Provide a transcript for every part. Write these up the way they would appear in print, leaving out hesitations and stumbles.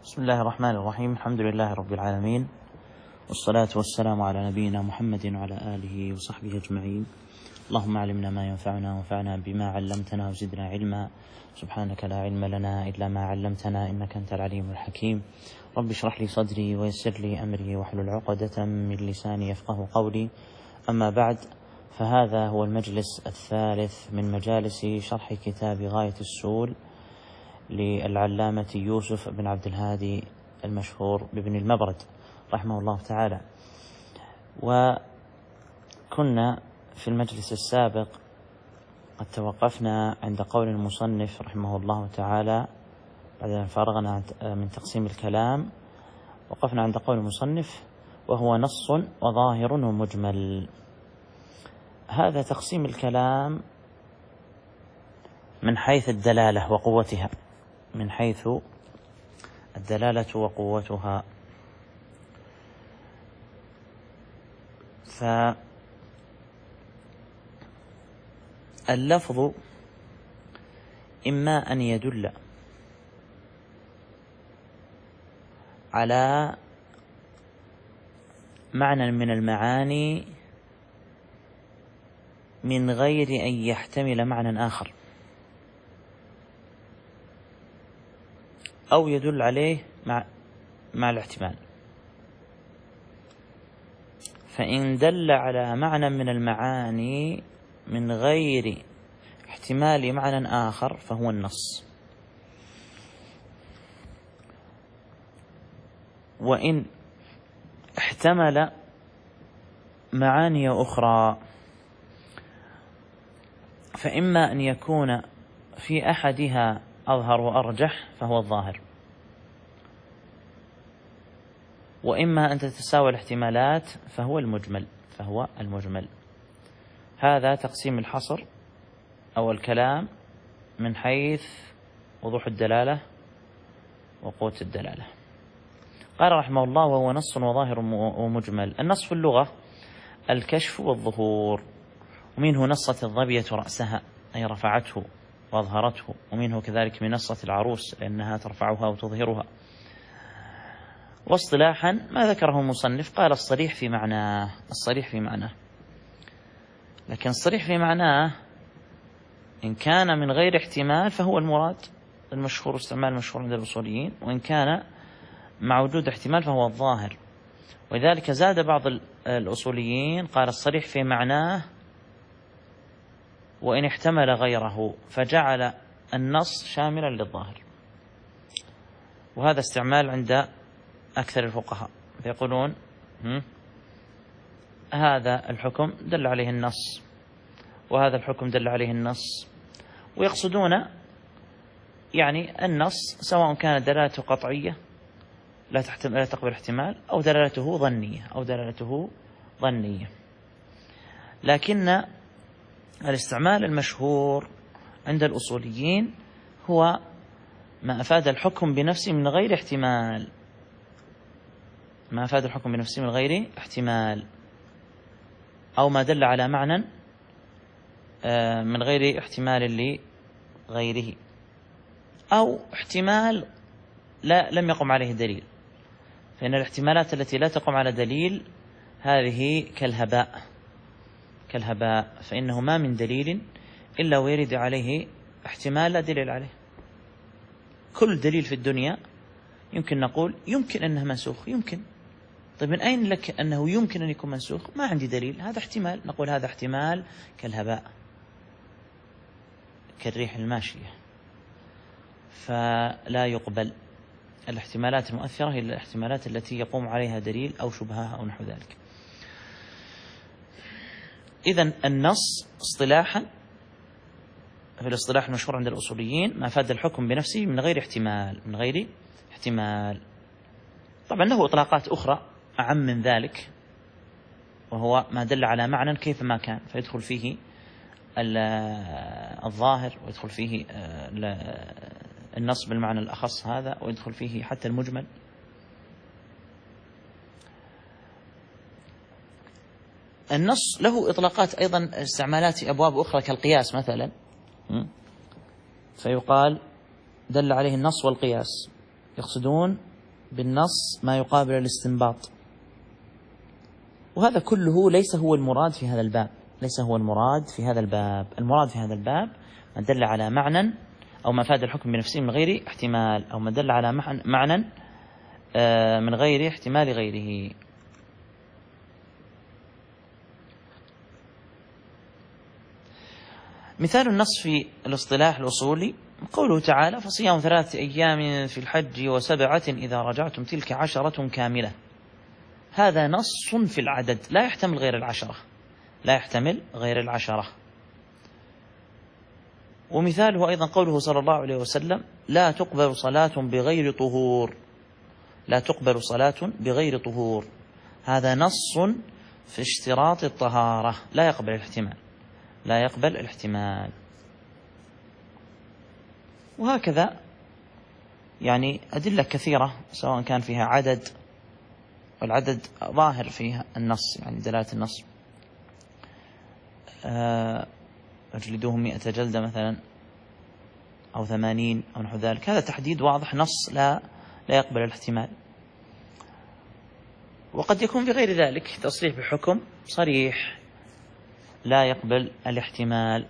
بسم الله الرحمن الرحيم. الحمد لله رب العالمين، والصلاة والسلام على نبينا محمد وعلى آله وصحبه أجمعين. اللهم علمنا ما ينفعنا وانفعنا بما علمتنا وزدنا علما. سبحانك لا علم لنا إلا ما علمتنا إنك أنت العليم الحكيم. رب اشرح لي صدري ويسر لي أمري واحلل عقدة من لساني يفقه قولي. أما بعد، فهذا هو المجلس الثالث من مجالس شرح كتاب غاية السول للعلامة يوسف بن عبد الهادي المشهور بابن المبرد رحمه الله تعالى. وكنا في المجلس السابق قد توقفنا عند قول المصنف رحمه الله تعالى بعد أن فرغنا من تقسيم الكلام. وقفنا عند قول المصنف: وهو نص وظاهر ومجمل. هذا تقسيم الكلام من حيث الدلالة وقوتها، من حيث الدلالة وقوتها. فاللفظ إما أن يدل على معنى من المعاني من غير أن يحتمل معنى آخر، أو يدل عليه مع الاحتمال. فإن دل على معنى من المعاني من غير احتمال معنى آخر فهو النص. وإن احتمل معاني أخرى فإما أن يكون في أحدها أظهر وأرجح فهو الظاهر، وإما أن تتساوى الاحتمالات فهو المجمل. هذا تقسيم الحصر أو الكلام من حيث وضوح الدلالة وقوة الدلالة. قال رحمه الله: وهو نص وظاهر ومجمل. النص في اللغة الكشف والظهور، ومنه نصت الظبية رأسها أي رفعته وأظهرته، ومنه كذلك منصة العروس لأنها ترفعها وتظهرها. واصطلاحا ما ذكره المصنف قال الصريح في معناه. لكن الصريح في معناه إن كان من غير احتمال فهو المراد المشهور، استعمال المشهور عند الأصوليين، وإن كان مع وجود احتمال فهو الظاهر. ولذلك زاد بعض الأصوليين قال الصريح في معناه وإن احتمل غيره، فجعل النص شاملا للظاهر. وهذا استعمال عند أكثر الفقهاء، فيقولون هذا الحكم دل عليه النص وهذا الحكم دل عليه النص، ويقصدون يعني النص سواء كانت دلالته قطعية لا تقبل احتمال أو دلالته ظنية. لكن الاستعمال المشهور عند الأصوليين هو ما أفاد الحكم بنفسه من غير احتمال، أو ما دل على معنى من غير احتمال لغيره، أو احتمال لم يقم عليه دليل. فإن الاحتمالات التي لا تقوم على دليل هذه كالهباء، فإنه ما من دليل إلا ويرد عليه احتمال لا دليل عليه. كل دليل في الدنيا يمكن نقول يمكن أنه منسوخ، يمكن. طيب من أين لك أنه يمكن أن يكون منسوخ؟ ما عندي دليل، هذا احتمال. نقول هذا احتمال كالهباء، كالريح الماشية. فلا يقبل الاحتمالات المؤثرة إلا الاحتمالات التي يقوم عليها دليل أو شبهة أو نحو ذلك. إذن النص اصطلاحا في الاصطلاح المشهور عند الأصوليين ما أفاد الحكم بنفسه من غير احتمال. طبعا له إطلاقات أخرى أعم من ذلك، وهو ما دل على معنى كيفما كان، فيدخل فيه الظاهر، ويدخل فيه النص بالمعنى الأخص هذا، ويدخل فيه حتى المجمل. النص له إطلاقات أيضا، استعمالات أبواب أخرى كالقياس مثلا، فيقال دل عليه النص والقياس، يقصدون بالنص ما يقابل الاستنباط، وهذا كله ليس هو المراد في هذا الباب، ليس هو المراد في هذا الباب. المراد في هذا الباب ما دل على معنى أو ما فاد الحكم بنفسه من غير احتمال، أو ما دل على معنى من غير احتمال غيره. مثال النص في الاصطلاح الأصولي قوله تعالى: فصيام 3 أيام في الحج و7 إذا رجعتم تلك 10 كاملة. هذا نص في العدد لا يحتمل غير 10، لا يحتمل غير 10. ومثاله أيضا قوله صلى الله عليه وسلم: لا تقبل صلاة بغير طهور، لا تقبل صلاة بغير طهور. هذا نص في اشتراط الطهارة، لا يقبل الاحتمال، لا يقبل الاحتمال. وهكذا يعني أدلة كثيرة سواء كان فيها عدد، والعدد ظاهر فيها النص، يعني دلالة النص. اجلدوهم 100 جلدة مثلا، أو 80 أو نحو ذلك. هذا تحديد واضح، نص لا يقبل الاحتمال. وقد يكون في غير ذلك تصريح بحكم صريح لا يقبل الاحتمال.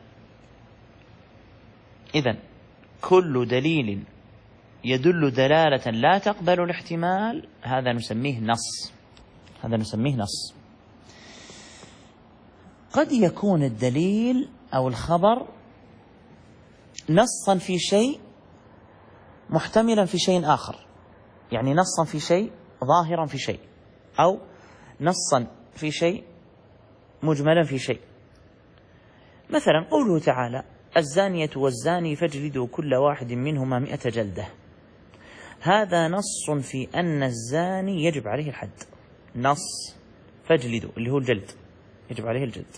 إذن كل دليل يدل دلالة لا تقبل الاحتمال هذا نسميه نص، هذا نسميه نص. قد يكون الدليل أو الخبر نصا في شيء محتملا في شيء آخر، يعني نصا في شيء ظاهرا في شيء، أو نصا في شيء مجملا في شيء. مثلا قوله تعالى: الزانية والزاني فاجلدوا كل واحد منهما 100 جلدة. هذا نص في أن الزاني يجب عليه الحد، نص فاجلدوا اللي هو الجلد، يجب عليه الجلد،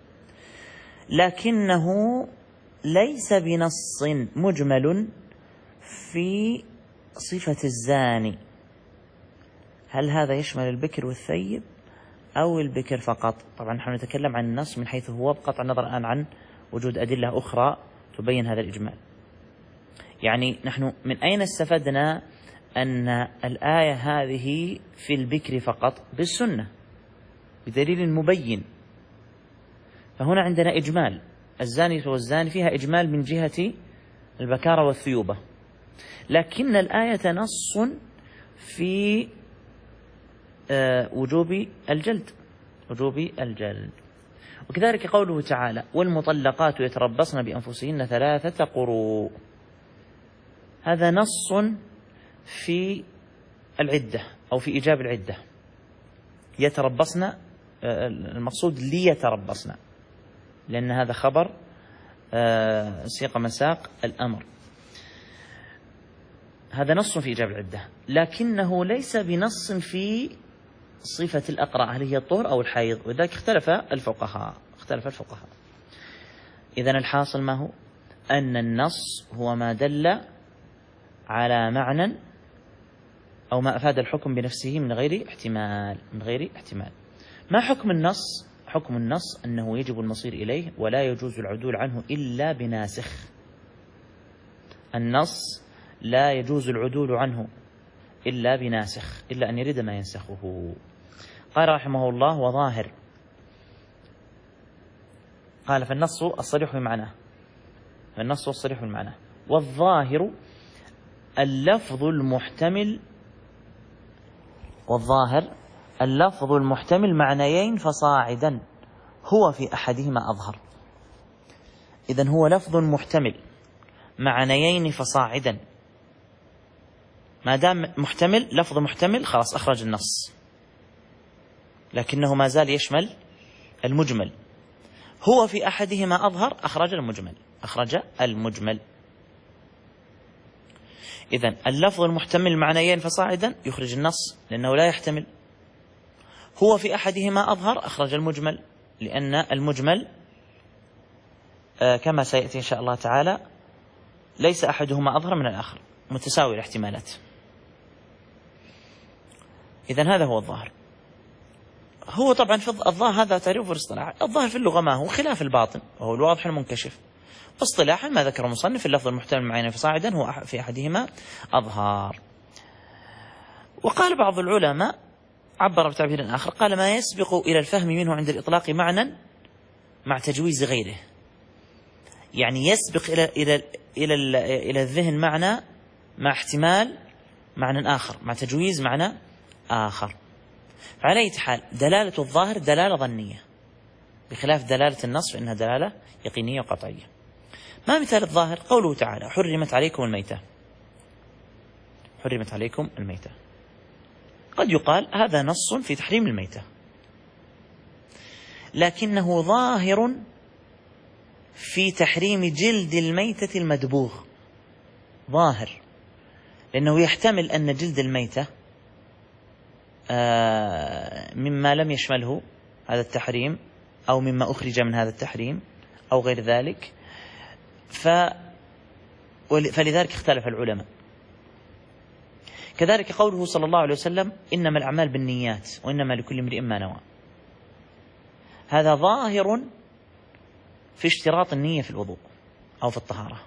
لكنه ليس بنص مجمل في صفة الزاني. هل هذا يشمل البكر والثيب أو البكر فقط؟ طبعا نحن نتكلم عن النص من حيث هو، بقطع النظر الآن عن وجود أدلة أخرى تبين هذا الإجمال. يعني نحن من أين استفدنا أن الآية هذه في البكر فقط؟ بالسنة، بدليل مبين. فهنا عندنا إجمال، الزانية والزاني فيها إجمال من جهة البكارة والثيوبة، لكن الآية نص في وجوب الجلد، وجوب الجلد. وكذلك قوله تعالى: والمطلقات يتربصن بأنفسهن 3 قروء. هذا نص في العدة أو في إيجاب العدة. يتربصن المقصود ليتربصن، لأن هذا خبر سيق مساق الأمر. هذا نص في إيجاب العدة، لكنه ليس بنص في صفة الأقرع، هل هي الطهر أو الحيض، وذلك اختلف الفقهاء. إذن الحاصل ما هو؟ أن النص هو ما دل على معنى أو ما أفاد الحكم بنفسه من غير احتمال، من غير احتمال. ما حكم النص؟ حكم النص أنه يجب المصير إليه ولا يجوز العدول عنه إلا بناسخ. النص لا يجوز العدول عنه إلا بناسخ، إلا أن يرد ما ينسخه. قال رحمه الله: وظاهر. قال: فالنص الصريح بمعناه، فالنص الصريح بمعناه. والظاهر اللفظ المحتمل، والظاهر اللفظ المحتمل معنيين فصاعدا، هو في أحدهما أظهر. إذن هو لفظ محتمل معنيين فصاعدا، ما دام محتمل، لفظ محتمل، خلاص أخرج النص، لكنه ما زال يشمل المجمل. هو في أحدهما أظهر، أخرج المجمل، أخرج المجمل. إذن اللفظ المحتمل معنيين فصاعدا يخرج النص لأنه لا يحتمل. هو في أحدهما أظهر، أخرج المجمل، لأن المجمل كما سيأتي إن شاء الله تعالى ليس أحدهما أظهر من الآخر، متساوي الاحتمالات. إذن هذا هو الظاهر. هو طبعا في الظاهر هذا تعريف في الاصطلاح. الظاهر في اللغة ما هو؟ خلاف الباطن، وهو الواضح المنكشف. اصطلاحا ما ذكر المصنف اللفظ المحتمل معين فصاعدا هو في أحدهما أظهار. وقال بعض العلماء عبر بتعبير آخر، قال ما يسبق إلى الفهم منه عند الإطلاق معنى مع تجويز غيره، يعني يسبق إلى الذهن معنى مع احتمال معنى آخر، مع تجويز معنى آخر. فعلى أي حال دلالة الظاهر دلالة ظنية، بخلاف دلالة النص فإنها دلالة يقينية وقطعية. ما مثال الظاهر؟ قوله تعالى حرمت عليكم الميتة. حرمت عليكم الميتة، قد يقال هذا نص في تحريم الميتة، لكنه ظاهر في تحريم جلد الميتة المدبوغ، ظاهر، لأنه يحتمل أن جلد الميتة مما لم يشمله هذا التحريم أو مما أخرج من هذا التحريم أو غير ذلك، فلذلك اختلف العلماء. كذلك قوله صلى الله عليه وسلم إنما الأعمال بالنيات وإنما لكل امرئ ما نوى، هذا ظاهر في اشتراط النية في الوضوء أو في الطهارة.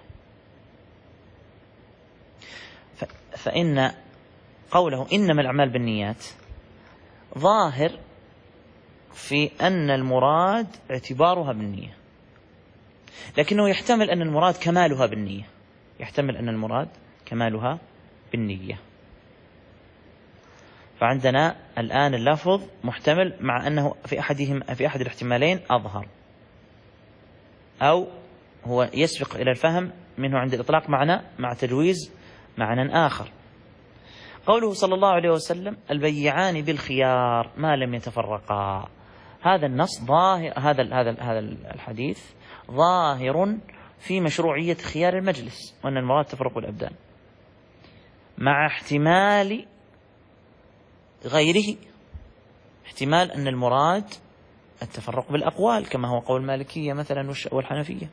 فإن قوله إنما الأعمال بالنيات ظاهر في أن المراد اعتبارها بالنية، لكنه يحتمل أن المراد كمالها بالنية، يحتمل أن المراد كمالها بالنية. فعندنا الآن اللفظ محتمل، مع أنه في أحد الاحتمالين أظهر، أو هو يسبق إلى الفهم منه عند الإطلاق معنى مع تجويز معنى آخر. قوله صلى الله عليه وسلم البيعان بالخيار ما لم يتفرقا، هذا النص ظاهر، هذا الحديث ظاهر في مشروعية خيار المجلس، وأن المراد تفرق الأبدان، مع احتمال غيره، احتمال أن المراد التفرق بالأقوال كما هو قول المالكية مثلا والحنفية.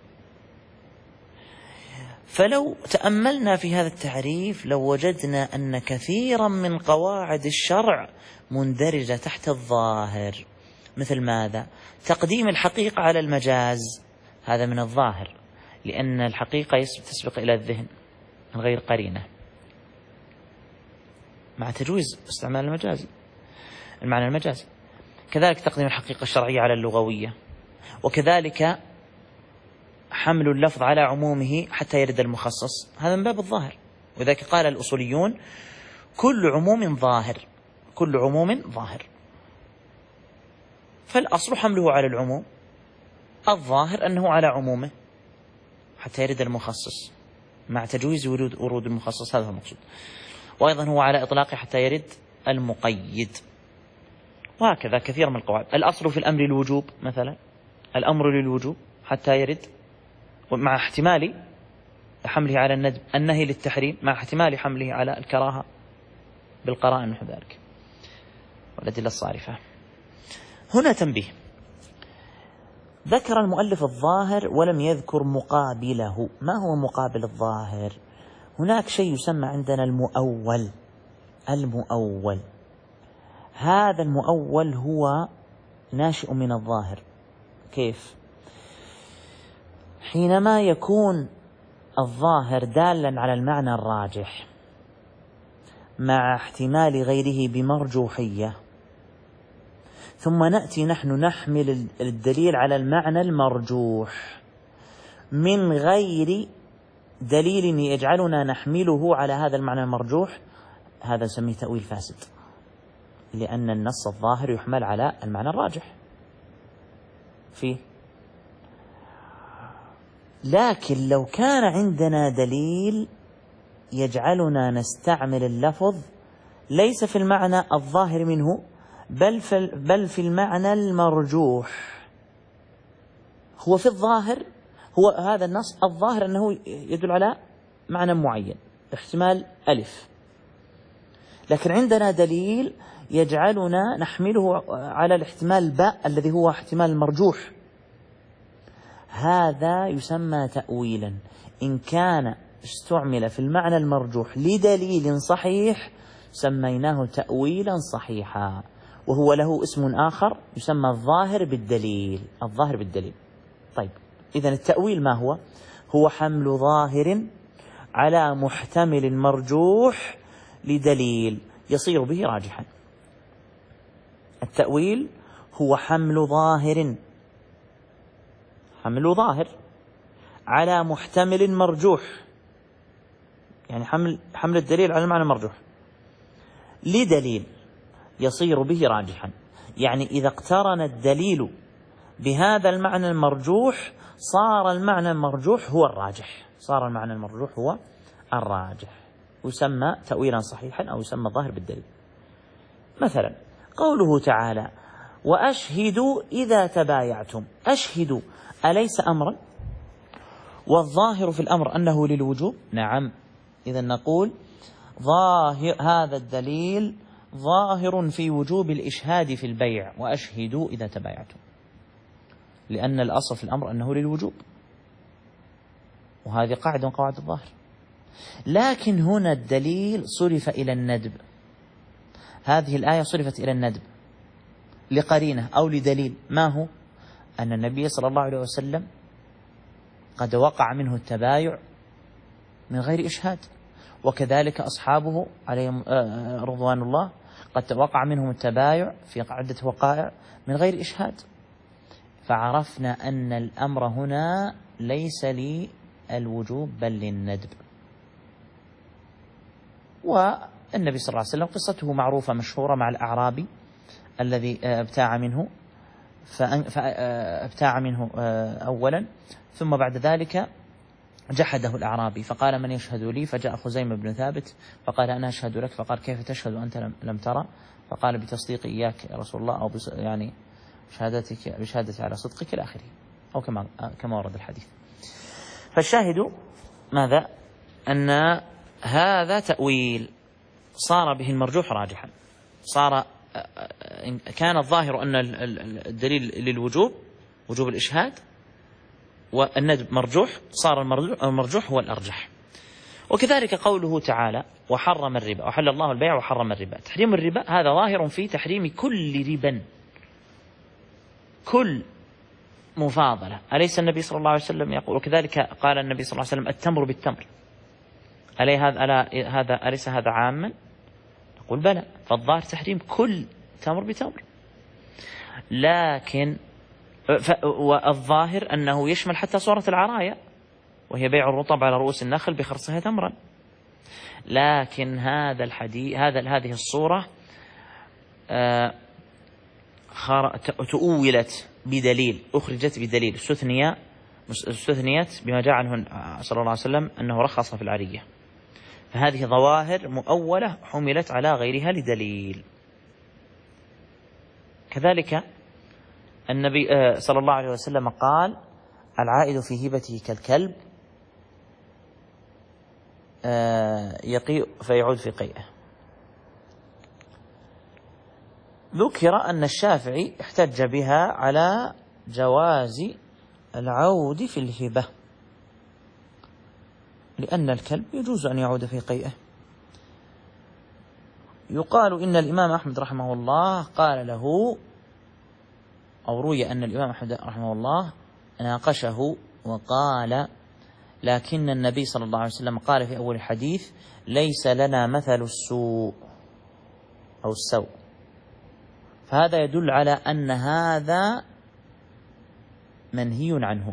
فلو تأملنا في هذا التعريف لو وجدنا أن كثيرا من قواعد الشرع مندرجة تحت الظاهر، مثل ماذا؟ تقديم الحقيقة على المجاز، هذا من الظاهر، لأن الحقيقة تسبق إلى الذهن من غير قرينة، مع تجويز استعمال المعنى المجازي. كذلك تقديم الحقيقة الشرعية على اللغوية، وكذلك حمل اللفظ على عمومه حتى يرد المخصص، هذا من باب الظاهر. وذلك قال الأصوليون كل عموم ظاهر، كل عموم ظاهر، فالأصل حمله على العموم، الظاهر أنه على عمومه حتى يرد المخصص، مع تجويز ورود المخصص، هذا هو المقصود. وأيضا هو على إطلاقه حتى يرد المقيد، وهكذا كثير من القواعد. الأصل في الأمر الوجوب مثلا، الأمر للوجوب حتى يرد، مع احتمال حمله على الندب، النهي للتحريم مع احتمال حمله على الكراهة بالقرائن نحو ذلك والأدلة الصارفة. هنا تنبيه، ذكر المؤلف الظاهر ولم يذكر مقابله. ما هو مقابل الظاهر؟ هناك شيء يسمى عندنا المؤول. المؤول هذا المؤول هو ناشئ من الظاهر. كيف؟ حينما يكون الظاهر دالا على المعنى الراجح مع احتمال غيره بمرجوحية، ثم نأتي نحن نحمل الدليل على المعنى المرجوح من غير دليل يجعلنا نحمله على هذا المعنى المرجوح، هذا نسميه تأويل فاسد، لأن النص الظاهر يحمل على المعنى الراجح فيه. لكن لو كان عندنا دليل يجعلنا نستعمل اللفظ ليس في المعنى الظاهر منه بل في المعنى المرجوح، هو في الظاهر، هو هذا النص الظاهر أنه يدل على معنى معين احتمال ألف، لكن عندنا دليل يجعلنا نحمله على الاحتمال باء الذي هو احتمال المرجوح، هذا يسمى تأويلا. إن كان استعمل في المعنى المرجوح لدليل صحيح سميناه تأويلا صحيحا، وهو له اسم آخر يسمى الظاهر بالدليل. الظاهر بالدليل. طيب، إذن التأويل ما هو؟ هو حمل ظاهر على محتمل مرجوح لدليل يصير به راجحا. التأويل هو حمل ظاهر على محتمل مرجوح، يعني حمل الدليل على المعنى المرجوح لدليل يصير به راجحا. يعني إذا اقترن الدليل بهذا المعنى المرجوح صار المعنى المرجوح هو الراجح، يسمى تأويلا صحيحا أو يسمى ظاهر بالدليل. مثلا قوله تعالى: وأشهدوا إذا تبايعتم. أشهدوا أليس أمرا؟ والظاهر في الأمر أنه للوجوب. نعم، إذا نقول هذا الدليل ظاهر في وجوب الإشهاد في البيع، وأشهدوا إذا تبايعتم، لأن الأصل في الأمر أنه للوجوب، وهذه قاعدة من قواعد الظاهر. لكن هنا الدليل صرف إلى الندب، هذه الآية صرفت إلى الندب لقرينة أو لدليل، ما هو؟ أن النبي صلى الله عليه وسلم قد وقع منه التبايع من غير إشهاد، وكذلك أصحابه عليهم رضوان الله قد وقع منهم التبايع في عدة وقائع من غير إشهاد. فعرفنا أن الأمر هنا ليس للوجوب بل للندب. والنبي صلى الله عليه وسلم قصته معروفة مشهورة مع الأعرابي الذي ابتاع منه أولا، ثم بعد ذلك جحده الأعرابي فقال: من يشهد لي؟ فجاء خزيمة بن ثابت فقال: أنا أشهد لك. فقال: كيف تشهد وأنت لم ترى؟ فقال: بتصديقي إياك يا رسول الله، أو يعني بشهادتي على صدقك إلى آخره، أو كما ورد الحديث. فالشاهد ماذا؟ أن هذا تأويل صار به المرجوح راجحا، كان الظاهر أن الدليل للوجوب، وجوب الإشهاد، والندب مرجوح، صار المرجوح هو الأرجح. وكذلك قوله تعالى: وحرم الربا، وحل الله البيع وحرم الربا. تحريم الربا هذا ظاهر في تحريم كل ربا، كل مفاضلة. أليس النبي صلى الله عليه وسلم يقول؟ وكذلك قال النبي صلى الله عليه وسلم: التمر بالتمر. أليس هذا عاما؟ نقول بلى، فالظاهر تحريم كل تمر بتمر، لكن والظاهر أنه يشمل حتى صورة العرايا، وهي بيع الرطب على رؤوس النخل بخرصها تمرا. لكن هذه الصورة تؤولت بدليل، أخرجت بدليل، استثنيت بما جاء عنه صلى الله عليه وسلم أنه رخص في العرية. فهذه ظواهر مؤولة حملت على غيرها لدليل. كذلك النبي صلى الله عليه وسلم قال: العائد في هبته كالكلب يقيء فيعود في قيئه. ذكر أن الشافعي احتج بها على جواز العود في الهبة، لأن الكلب يجوز أن يعود في قيئه. يقال إن الإمام أحمد رحمه الله قال له، أو روي أن الإمام أحمد رحمه الله ناقشه وقال: لكن النبي صلى الله عليه وسلم قال في أول الحديث: ليس لنا مثل السوء أو السوء. فهذا يدل على أن هذا منهي عنه.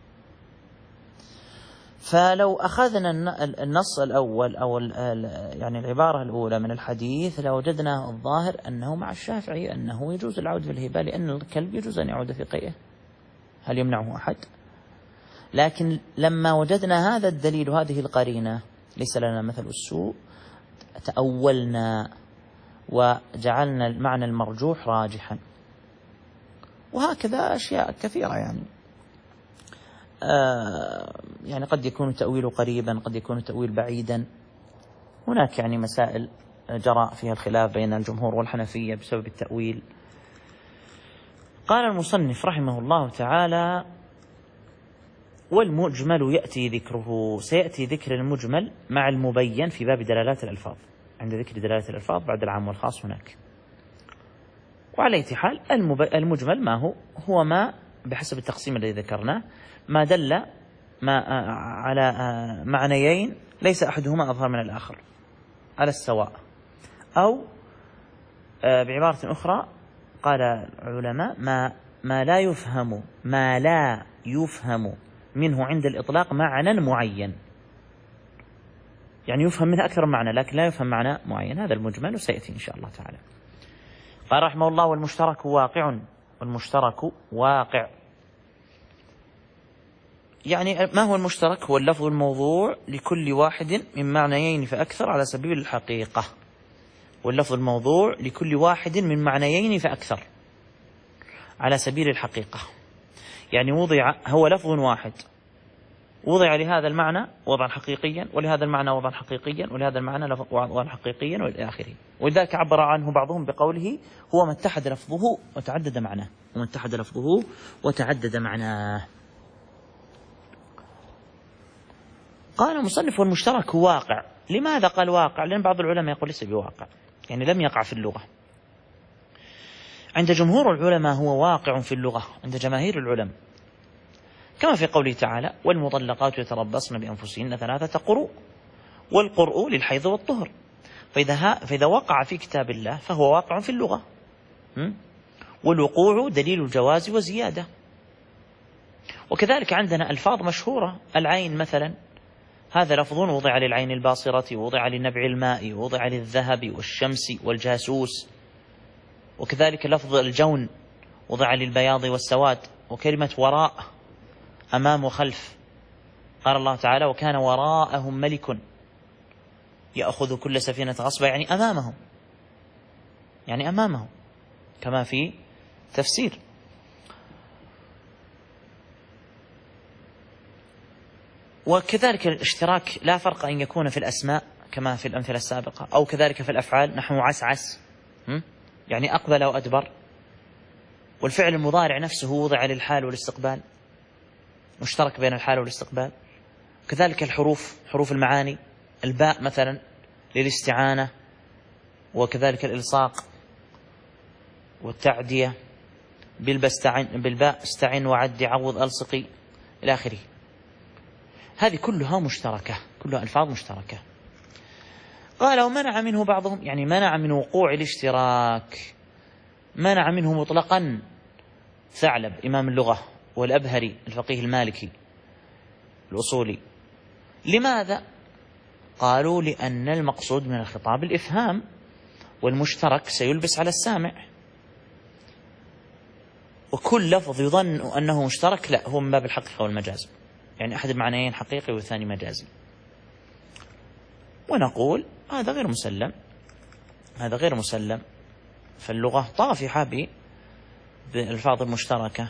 فلو أخذنا النص الأول أو يعني العبارة الأولى من الحديث لوجدنا الظاهر أنه مع الشافعي أنه يجوز العود في الهبة، لأن الكلب يجوز أن يعود في قيئه، هل يمنعه أحد؟ لكن لما وجدنا هذا الدليل وهذه القرينة ليس لنا مثل السوء، تأولنا وجعلنا المعنى المرجوح راجحا. وهكذا أشياء كثيرة، يعني قد يكون التأويل قريبا، قد يكون التأويل بعيدا. هناك مسائل جرى فيها الخلاف بين الجمهور والحنفية بسبب التأويل. قال المصنف رحمه الله تعالى: والمجمل يأتي ذكره. سيأتي ذكر المجمل مع المبين في باب دلالات الألفاظ، عند ذكر دلالات الألفاظ بعد العام والخاص هناك. وعلى أي حال المجمل ما هو ما بحسب التقسيم الذي ذكرناه ما دل على معنيين ليس أحدهما أظهر من الآخر على السواء، أو بعبارة أخرى قال العلماء ما لا يفهم منه عند الإطلاق معنى معين، يعني يفهم منه أكثر من معنى لكن لا يفهم معنى معين. هذا المجمل وسيأتي إن شاء الله تعالى. قال رحمه الله: والمشترك واقع. والمشترك واقع يعني ما هو المشترك؟ هو اللفظ الموضوع لكل واحد من معنيين فأكثر على سبيل الحقيقة. واللفظ الموضوع لكل واحد من معنيين فأكثر على سبيل الحقيقة، يعني هو لفظ واحد وضع لهذا المعنى وضعا حقيقيا، ولهذا المعنى وضعا حقيقيا، ولهذا المعنى وضعا حقيقيا، والى آخره. ولذلك عبر عنه بعضهم بقوله: هو ما اتحد لفظه وتعدد معناه. وما اتحد لفظه وتعدد معناه. قال المصنف: والمشترك واقع. لماذا قال واقع؟ لأن بعض العلماء يقول ليس بواقع، يعني لم يقع في اللغة. عند جمهور العلماء هو واقع في اللغة عند جماهير العلماء، كما في قوله تعالى: والمطلقات يتربصن بأنفسهن 3 قروء، والقرء للحيض والطهر. فإذا وقع في كتاب الله فهو واقع في اللغة. والوقوع دليل الجواز وزيادة. وكذلك عندنا ألفاظ مشهورة، العين مثلا، هذا لفظ وضع للعين الباصرة، وضع لنبع الماء، وضع للذهب والشمس والجاسوس. وكذلك لفظ الجون وضع للبياض والسواد. وكلمة وراء أمام وخلف، قال الله تعالى: وكان وراءهم ملك يأخذ كل سفينة غصبا، يعني أمامهم، يعني أمامهم، كما في تفسير. وكذلك الاشتراك لا فرق أن يكون في الأسماء كما في الأمثلة السابقة، أو كذلك في الأفعال، نحو عسعس يعني أقبل وأدبر. والفعل المضارع نفسه وضع للحال والاستقبال، مشترك بين الحال والاستقبال. كذلك الحروف، حروف المعاني، الباء مثلا للاستعانة، وكذلك الإلصاق والتعدية، بالباء استعن وعد عوض ألصقي إلى آخره. هذه كلها مشتركة، كلها ألفاظ مشتركة. قال: ومنع منه بعضهم، يعني منع من وقوع الاشتراك، منع منه مطلقا ثعلب إمام اللغة والأبهري الفقيه المالكي الأصولي. لماذا؟ قالوا: لأن المقصود من الخطاب الإفهام، والمشترك سيلبس على السامع، وكل لفظ يظن أنه مشترك لا، هو من باب الحقيقة والمجاز، يعني أحد المعنيين حقيقي والثاني مجازي. ونقول هذا غير مسلم، هذا غير مسلم. فاللغة طافحة بالألفاظ المشتركة،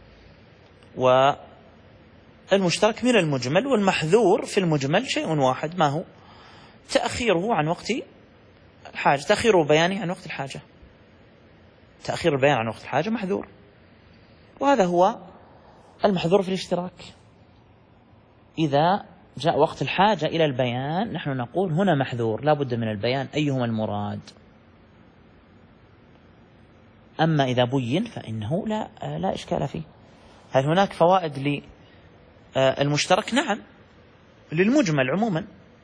والمشترك من المجمل، والمحذور في المجمل شيء واحد، ما هو؟ تأخيره عن وقت الحاجة، تأخير بيانه عن وقت الحاجة. تأخير البيان عن وقت الحاجة محذور، وهذا هو المحذور في الاشتراك. إذا جاء وقت الحاجة إلى البيان نحن نقول هنا محذور، لا بد من البيان أيهما المراد. أما إذا بين فإنه لا إشكال فيه. هل هناك فوائد للمشترك؟ نعم، للمجمل عموما.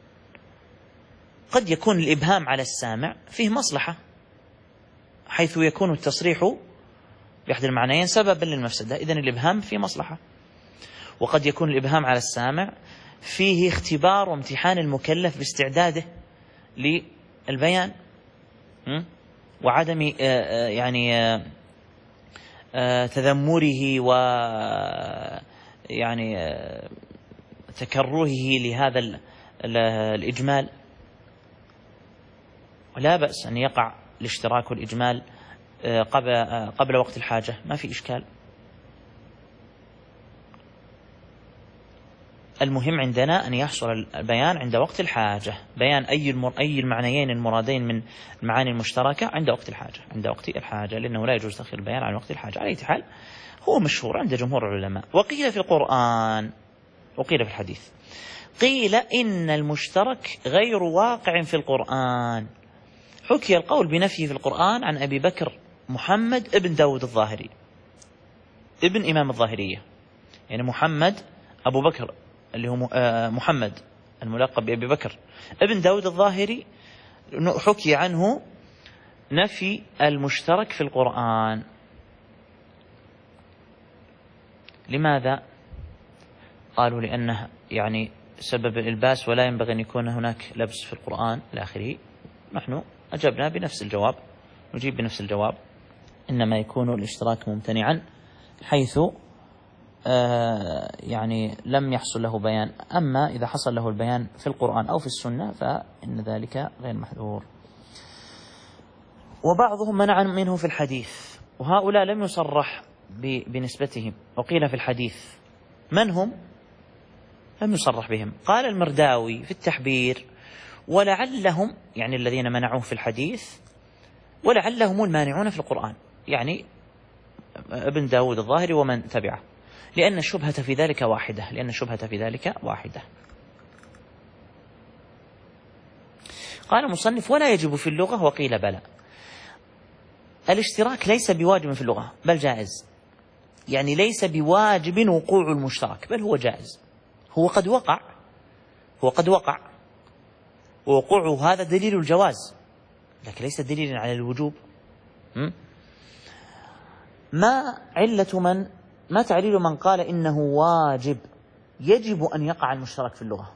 قد يكون الإبهام على السامع فيه مصلحة، حيث يكون التصريح بأحد المعنيين سببا للمفسدة، إذن الإبهام فيه مصلحة. وقد يكون الإبهام على السامع فيه اختبار وامتحان المكلف باستعداده للبيان، وعدم يعني تذمره و يعني تكرهه لهذا الإجمال. ولا بأس أن يقع الاشتراك والإجمال قبل وقت الحاجة، ما في إشكال. المهم عندنا أن يحصل البيان عند وقت الحاجة، بيان أي المعنيين المرادين من المعاني المشتركة عند وقت الحاجة، عند وقت الحاجة، لأنه لا يجوز تأخير البيان عن وقت الحاجة. على أي حال هو مشهور عند جمهور العلماء. وقيل في القرآن، وقيل في الحديث، قيل إن المشترك غير واقع في القرآن. حكي القول بنفيه في القرآن عن أبي بكر محمد ابن داود الظاهري، ابن إمام الظاهرية، يعني محمد أبو بكر اللي هو محمد الملقب بأبي بكر ابن داود الظاهري، حكي عنه نفي المشترك في القرآن. لماذا؟ قالوا لأنه يعني سبب الإلباس ولا ينبغي أن يكون هناك لبس في القرآن إلى آخره. نحن أجبنا بنفس الجواب، نجيب بنفس الجواب، إنما يكون الاشتراك ممتنعا حيث يعني لم يحصل له بيان. أما إذا حصل له البيان في القرآن أو في السنة فإن ذلك غير محذور. وبعضهم منع منه في الحديث، وهؤلاء لم يصرح بنسبتهم، وقيل في الحديث. من هم؟ لم يصرح بهم. قال المرداوي في التحبير: ولعلهم، يعني الذين منعوه في الحديث، ولعلهم المانعون في القرآن، يعني ابن داود الظاهري ومن تبعه، لأن الشبهة في ذلك واحدة. قال المصنف: ولا يجب في اللغة، وقيل بلى. الاشتراك ليس بواجب في اللغة بل جائز، يعني ليس بواجب وقوع المشترك، بل هو جائز. هو قد وقع ووقوعه هذا دليل الجواز، لكن ليس دليلا على الوجوب. ما تعليل من قال إنه واجب يجب أن يقع المشترك في اللغة؟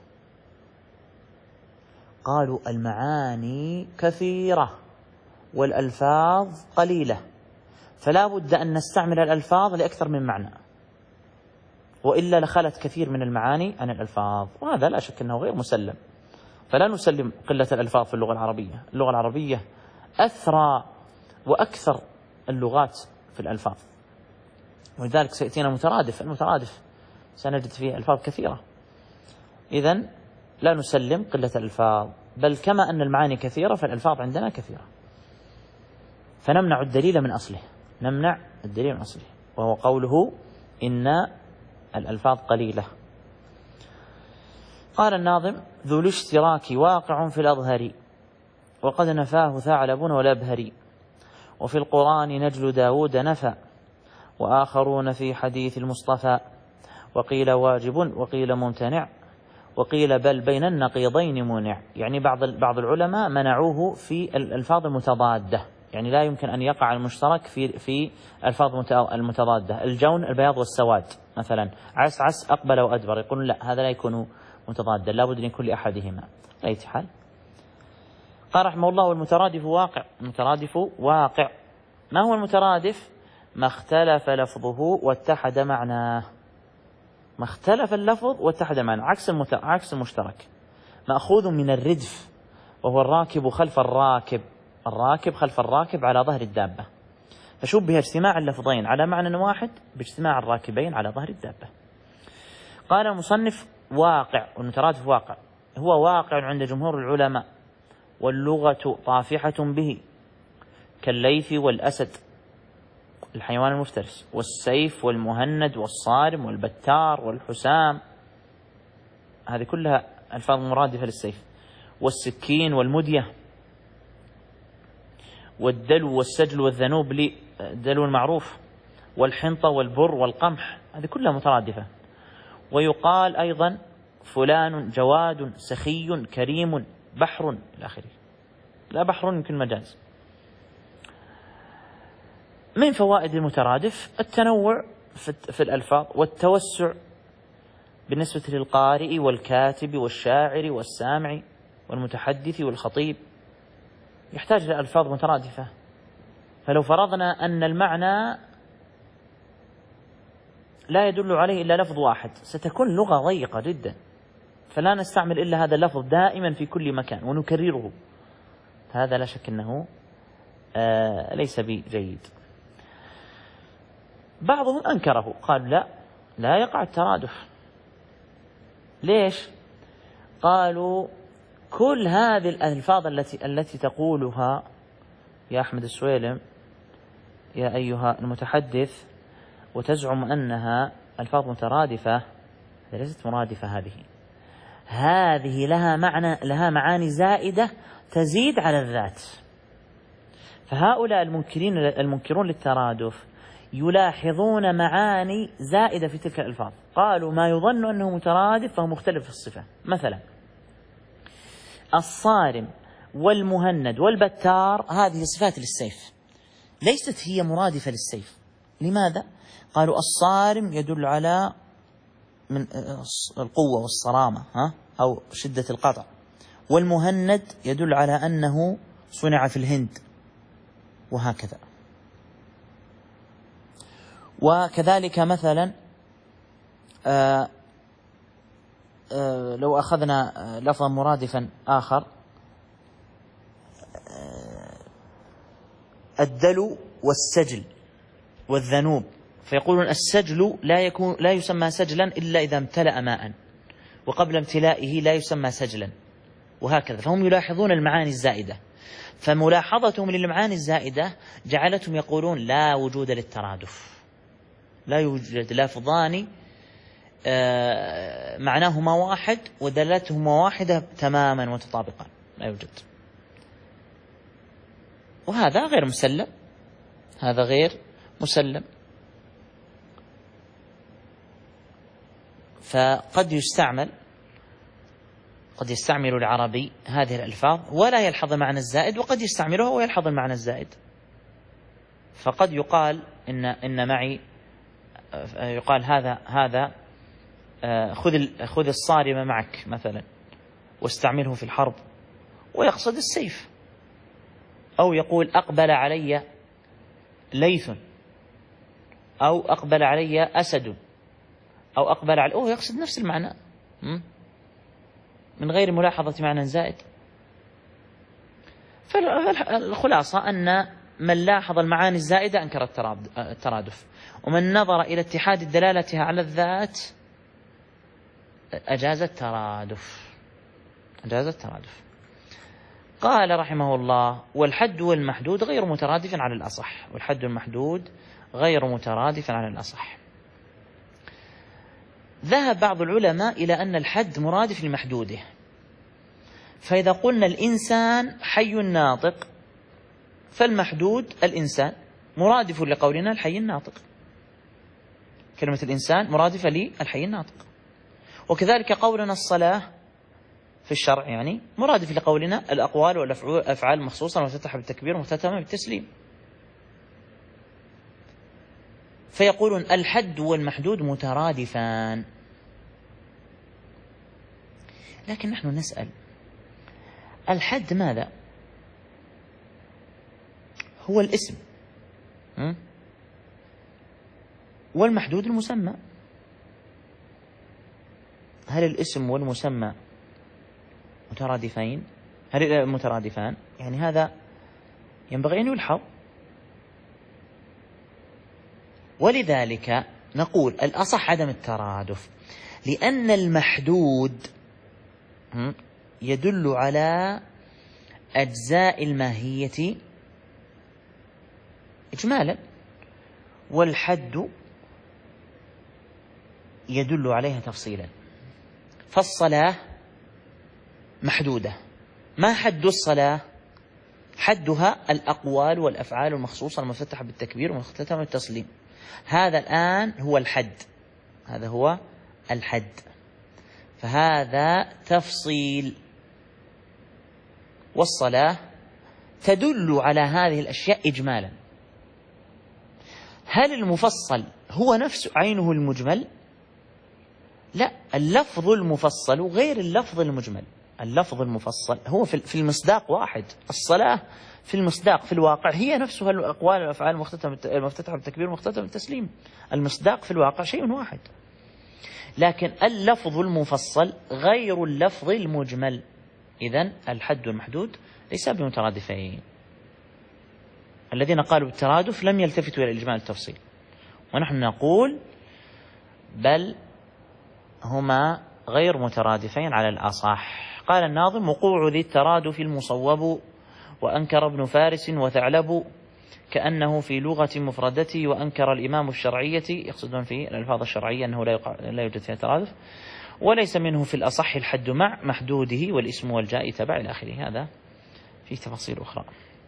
قالوا: المعاني كثيرة والألفاظ قليلة، فلا بد أن نستعمل الألفاظ لأكثر من معنى، وإلا لخلت كثير من المعاني عن الألفاظ، وهذا لا شك أنه غير مسلم. فلا نسلم قلة الألفاظ في اللغة العربية. اللغة العربية أثرى وأكثر اللغات في الألفاظ، ولذلك سيأتينا المترادف سنجد فيه ألفاظ كثيرة. إذن لا نسلم قلة الألفاظ، بل كما أن المعاني كثيرة فالألفاظ عندنا كثيرة، فنمنع الدليل من أصله، وهو قوله إن الألفاظ قليلة. قال الناظم: ذو الاشتراك واقع في الأظهر، وقد نفاه ثعلب والأبهري، وفي القرآن نجل داود نفى، وآخرون في حديث المصطفى، وقيل واجب وقيل ممتنع، وقيل بل بين النقيضين منع. يعني بعض العلماء منعوه في الألفاظ المتضادة، يعني لا يمكن أن يقع المشترك في الألفاظ المتضادة. الجون البياض والسواد مثلا، عس أقبل وأدبر، يقولون لا، هذا لا يكون متضادا، لا بد أن يكون لأحدهما. لا يتحال. قال رحمه الله: والمترادف واقع. المترادف واقع. ما هو المترادف؟ ما اختلف لفظه واتحد معناه. ما اختلف اللفظ واتحد معناه، عكس المشترك. مأخوذ من الردف، وهو الراكب خلف الراكب على ظهر الدابة، فشبه اجتماع اللفظين على معنى واحد باجتماع الراكبين على ظهر الدابة. قال المصنف: واقع. والمترادف واقع، هو واقع عند جمهور العلماء، واللغة طافحة به، كالليث والأسد الحيوان المفترس، والسيف والمهند والصارم والبتار والحسام، هذه كلها ألفاظ مرادفة للسيف، والسكين والمدية، والدلو والسجل والذنوب الدلو المعروف، والحنطة والبر والقمح، هذه كلها مترادفة. ويقال أيضا فلان جواد سخي كريم بحر إلى آخره. لا، بحر يمكن مجاز. من فوائد المترادف التنوع في الألفاظ، والتوسع بالنسبة للقارئ والكاتب والشاعر والسامع والمتحدث والخطيب، يحتاج إلى ألفاظ مترادفة. فلو فرضنا أن المعنى لا يدل عليه إلا لفظ واحد، ستكون لغة ضيقة جدا، فلا نستعمل إلا هذا اللفظ دائما في كل مكان ونكرره، هذا لا شك أنه ليس بجيد. بعضهم أنكره، قال لا يقع الترادف. ليش؟ قالوا كل هذه الألفاظ التي تقولها يا أحمد السويلم يا أيها المتحدث وتزعم أنها ألفاظ مترادفة، ليست مرادفة. هذه لها معاني زائدة تزيد على الذات. فهؤلاء المنكرون للترادف يلاحظون معاني زائدة في تلك الألفاظ، قالوا ما يظن أنه مترادف فهو مختلف في الصفة. مثلا الصارم والمهند والبتار هذه صفات للسيف، ليست هي مرادفة للسيف. لماذا؟ قالوا الصارم يدل على من القوة والصرامة أو شدة القطع، والمهند يدل على أنه صنع في الهند، وهكذا. وكذلك مثلا لو أخذنا لفظا مرادفا آخر، الدلو والسجل والذنوب، فيقولون السجل لا يسمى سجلا إلا إذا امتلأ ماء، وقبل امتلائه لا يسمى سجلا، وهكذا. فهم يلاحظون المعاني الزائدة، فملاحظتهم للمعاني الزائدة جعلتهم يقولون لا وجود للترادف، لا يوجد لفظان معناهما واحد ودلالتهما واحدة تماما متطابقان، لا يوجد. وهذا غير مسلم، هذا غير مسلم. فقد يستعمل العربي هذه الألفاظ ولا يلحظ معنى الزائد، وقد يستعملها ويلحظ المعنى الزائد. فقد يقال إن معي، يقال هذا خذ الصارم معك مثلا واستعمله في الحرب، ويقصد السيف. أو يقول أقبل علي ليث، أو أقبل علي أسد، أو أقبل على يقصد نفس المعنى من غير ملاحظة معنى زائد. فالخلاصة أن من لاحظ المعاني الزائدة أنكر الترادف، ومن نظر إلى اتحاد الدلالة على الذات أجاز الترادف. قال رحمه الله: والحد والمحدود غير مترادف على الأصح. والحد المحدود غير مترادف على الأصح. ذهب بعض العلماء إلى أن الحد مرادف لمحدوده، فإذا قلنا الإنسان حي ناطق فالمحدود الإنسان مرادف لقولنا الحي الناطق، كلمة الإنسان مرادفة للحي الناطق. وكذلك قولنا الصلاة في الشرع يعني مرادف لقولنا الأقوال والأفعال مخصوصا مفتتحة بالتكبير ومختتمة بالتسليم. فيقولون الحد والمحدود مترادفان. لكن نحن نسأل: الحد ماذا؟ هو الاسم، والمحدود المسمى. هل الاسم والمسمى مترادفين؟ هل مترادفان؟ يعني هذا ينبغي أن يلحظ. ولذلك نقول الأصح عدم الترادف، لأن المحدود يدل على أجزاء الماهية إجمالا، والحد يدل عليها تفصيلا. فالصلاة محدودة، ما حد الصلاة؟ حدها الأقوال والأفعال المخصوصة المفتتحة بالتكبير ومختتمة بالتسليم. هذا الآن هو الحد، هذا هو الحد. فهذا تفصيل، والصلاة تدل على هذه الأشياء إجمالا. هل المفصل هو نفس عينه المجمل؟ لا، اللفظ المفصل غير اللفظ المجمل. اللفظ المفصل هو في المصداق واحد. الصلاة في المصداق في الواقع هي نفسها الأقوال والأفعال المفتتحة بالتكبير ومختتمة بالتسليم. المصداق في الواقع شيء واحد، لكن اللفظ المفصل غير اللفظ المجمل. إذن الحد والمحدود ليس بمترادفين. الذين قالوا بالترادف لم يلتفتوا إلى الإجمال التفصيل، ونحن نقول بل هما غير مترادفين على الأصح. قال الناظم: وقوع ذي الترادف المصوب، وأنكر ابن فارس وثعلب، كأنه في لغة مفردته، وأنكر الإمام الشرعية، يقصدون في الألفاظ الشرعية أنه لا يوجد فيها ترادف، وليس منه في الأصح الحد مع محدوده والاسم والجاء تبع إلى آخره. هذا فيه تفاصيل أخرى.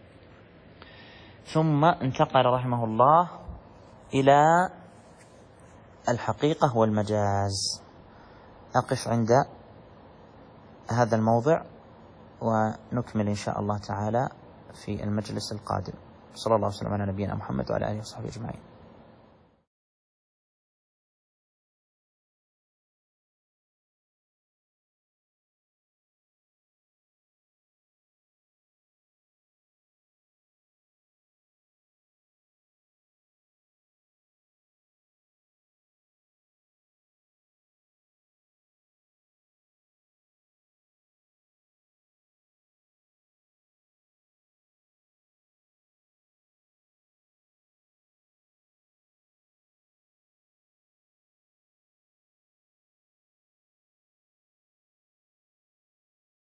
ثم انتقل رحمه الله إلى الحقيقة والمجاز. أقف عند هذا الموضع ونكمل إن شاء الله تعالى في المجلس القادم. صلى الله وسلم على نبينا محمد وعلى آله وصحبه أجمعين.